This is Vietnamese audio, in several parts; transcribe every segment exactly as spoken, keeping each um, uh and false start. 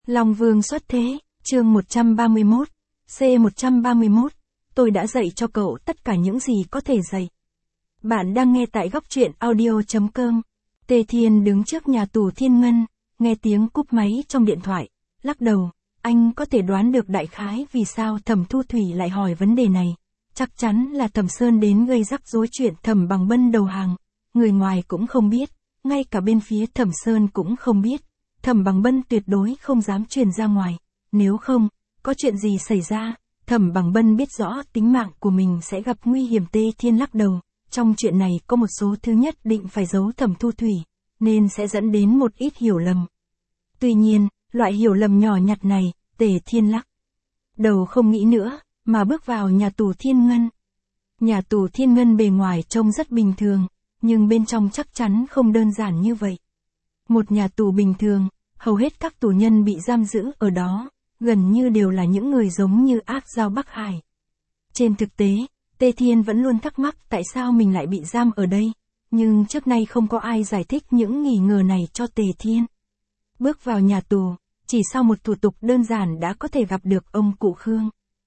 Long Vương xuất thế, chương một trăm ba mươi mốt, C một trăm ba mươi mốt, tôi đã dạy cho cậu tất cả những gì có thể dạy. Bạn đang nghe tại góc truyện audio chấm com. Tề Thiên đứng trước nhà tù Thiên Ngân, nghe tiếng cúp máy trong điện thoại, lắc đầu, anh có thể đoán được đại khái vì sao Thẩm Thu Thủy lại hỏi vấn đề này. Chắc chắn là Thẩm Sơn đến gây rắc rối chuyện Thẩm Bằng Bân đầu hàng, người ngoài cũng không biết, ngay cả bên phía Thẩm Sơn cũng không biết. Thẩm Bằng Bân tuyệt đối không dám truyền ra ngoài, nếu không, có chuyện gì xảy ra, Thẩm Bằng Bân biết rõ tính mạng của mình sẽ gặp nguy hiểm. Tề Thiên lắc đầu, trong chuyện này có một số thứ nhất định phải giấu Thẩm Thu Thủy, nên sẽ dẫn đến một ít hiểu lầm. Tuy nhiên, loại hiểu lầm nhỏ nhặt này, Tề Thiên lắc đầu không nghĩ nữa, mà bước vào nhà tù Thiên Ngân. Nhà tù Thiên Ngân bề ngoài trông rất bình thường, nhưng bên trong chắc chắn không đơn giản như vậy. Một nhà tù bình thường, hầu hết các tù nhân bị giam giữ ở đó, gần như đều là những người giống như Ác Dao Bắc Hải. Trên thực tế, Tề Thiên vẫn luôn thắc mắc tại sao mình lại bị giam ở đây, nhưng trước nay không có ai giải thích những nghi ngờ này cho Tề Thiên. Bước vào nhà tù, chỉ sau một thủ tục đơn giản đã có thể gặp được ông cụ Khương.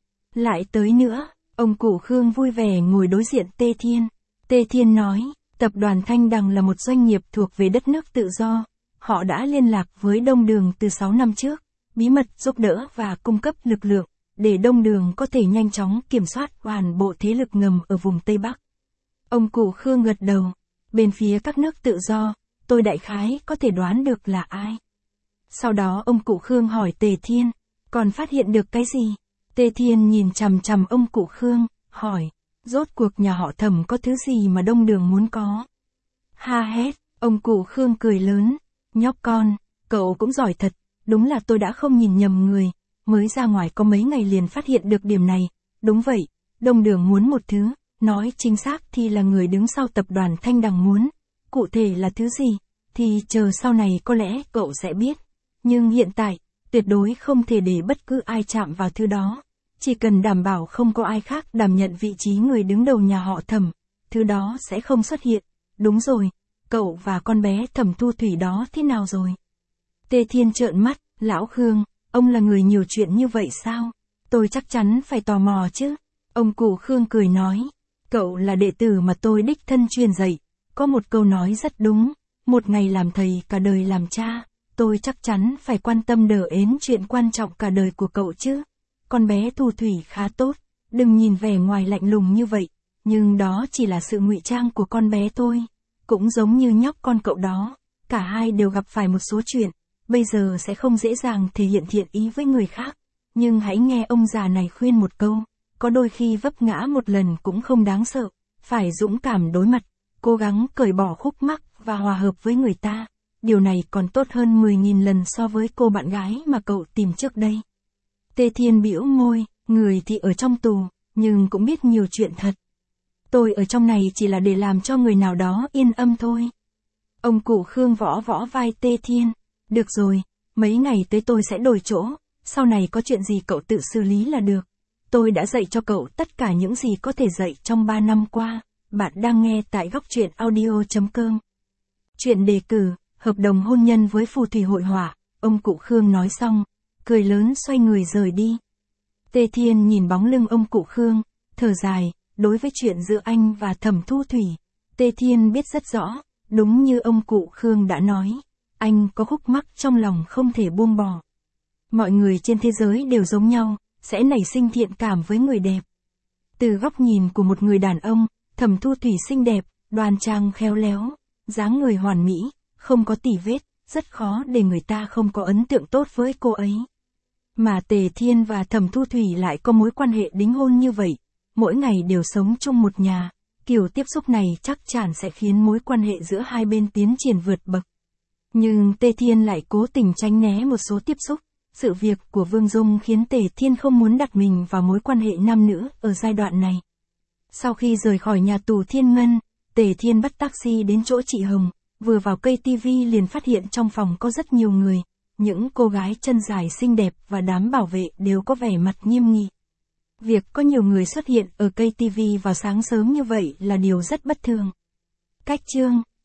Lại tới nữa, ông cụ Khương vui vẻ ngồi đối diện Tề Thiên. Tề Thiên nói, tập đoàn Thanh Đằng là một doanh nghiệp thuộc về đất nước tự do. Họ đã liên lạc với Đông Đường từ sáu năm trước, bí mật giúp đỡ và cung cấp lực lượng, để Đông Đường có thể nhanh chóng kiểm soát toàn bộ thế lực ngầm ở vùng Tây Bắc. Ông cụ Khương gật đầu, bên phía các nước tự do, tôi đại khái có thể đoán được là ai. Sau đó ông cụ Khương hỏi Tề Thiên, còn phát hiện được cái gì? Tề Thiên nhìn chằm chằm ông cụ Khương, hỏi, rốt cuộc nhà họ Thẩm có thứ gì mà Đông Đường muốn có? Ha hét, ông cụ Khương cười lớn, nhóc con, cậu cũng giỏi thật, đúng là tôi đã không nhìn nhầm người, mới ra ngoài có mấy ngày liền phát hiện được điểm này, đúng vậy, Đông Đường muốn một thứ, nói chính xác thì là người đứng sau tập đoàn Thanh Đằng muốn, cụ thể là thứ gì, thì chờ sau này có lẽ cậu sẽ biết, nhưng hiện tại, tuyệt đối không thể để bất cứ ai chạm vào thứ đó, chỉ cần đảm bảo không có ai khác đảm nhận vị trí người đứng đầu nhà họ Thẩm, thứ đó sẽ không xuất hiện, đúng rồi. Cậu và con bé Thẩm Thu Thủy đó thế nào rồi? Tề Thiên trợn mắt, lão Khương, ông là người nhiều chuyện như vậy sao? Tôi chắc chắn phải tò mò chứ. Ông cụ Khương cười nói, cậu là đệ tử mà tôi đích thân truyền dạy, có một câu nói rất đúng, một ngày làm thầy cả đời làm cha, tôi chắc chắn phải quan tâm đờ ến chuyện quan trọng cả đời của cậu chứ. Con bé Thu Thủy khá tốt, đừng nhìn vẻ ngoài lạnh lùng như vậy, nhưng đó chỉ là sự ngụy trang của con bé thôi. Cũng giống như nhóc con cậu đó, cả hai đều gặp phải một số chuyện, bây giờ sẽ không dễ dàng thể hiện thiện ý với người khác, nhưng hãy nghe ông già này khuyên một câu, có đôi khi vấp ngã một lần cũng không đáng sợ, phải dũng cảm đối mặt, cố gắng cởi bỏ khúc mắc và hòa hợp với người ta, điều này còn tốt hơn mười nghìn lần so với cô bạn gái mà cậu tìm trước đây. Tề Thiên bĩu môi, người thì ở trong tù, nhưng cũng biết nhiều chuyện thật. Tôi ở trong này chỉ là để làm cho người nào đó yên âm thôi. Ông cụ Khương võ võ vai Tề Thiên. Được rồi, mấy ngày tới tôi sẽ đổi chỗ, sau này có chuyện gì cậu tự xử lý là được. Tôi đã dạy cho cậu tất cả những gì có thể dạy trong ba năm qua. Bạn đang nghe tại góc truyện audio chấm com. Chuyện đề cử, hợp đồng hôn nhân với phù thủy hội họa, ông cụ Khương nói xong, cười lớn xoay người rời đi. Tề Thiên nhìn bóng lưng ông cụ Khương, thở dài. Đối với chuyện giữa anh và Thẩm Thu Thủy, Tề Thiên biết rất rõ, đúng như ông cụ Khương đã nói, anh có khúc mắc trong lòng không thể buông bỏ. Mọi người trên thế giới đều giống nhau, sẽ nảy sinh thiện cảm với người đẹp. Từ góc nhìn của một người đàn ông, Thẩm Thu Thủy xinh đẹp, đoan trang khéo léo, dáng người hoàn mỹ, không có tì vết, rất khó để người ta không có ấn tượng tốt với cô ấy. Mà Tề Thiên và Thẩm Thu Thủy lại có mối quan hệ đính hôn như vậy. Mỗi ngày đều sống chung một nhà, kiểu tiếp xúc này chắc chắn sẽ khiến mối quan hệ giữa hai bên tiến triển vượt bậc. Nhưng Tề Thiên lại cố tình tránh né một số tiếp xúc, sự việc của Vương Dung khiến Tề Thiên không muốn đặt mình vào mối quan hệ nam nữ ở giai đoạn này. Sau khi rời khỏi nhà tù Thiên Ngân, Tề Thiên bắt taxi đến chỗ chị Hồng, vừa vào cây tivi liền phát hiện trong phòng có rất nhiều người, những cô gái chân dài xinh đẹp và đám bảo vệ đều có vẻ mặt nghiêm nghị. Việc có nhiều người xuất hiện ở cây tivi vào sáng sớm như vậy là điều rất bất thường. Cách chương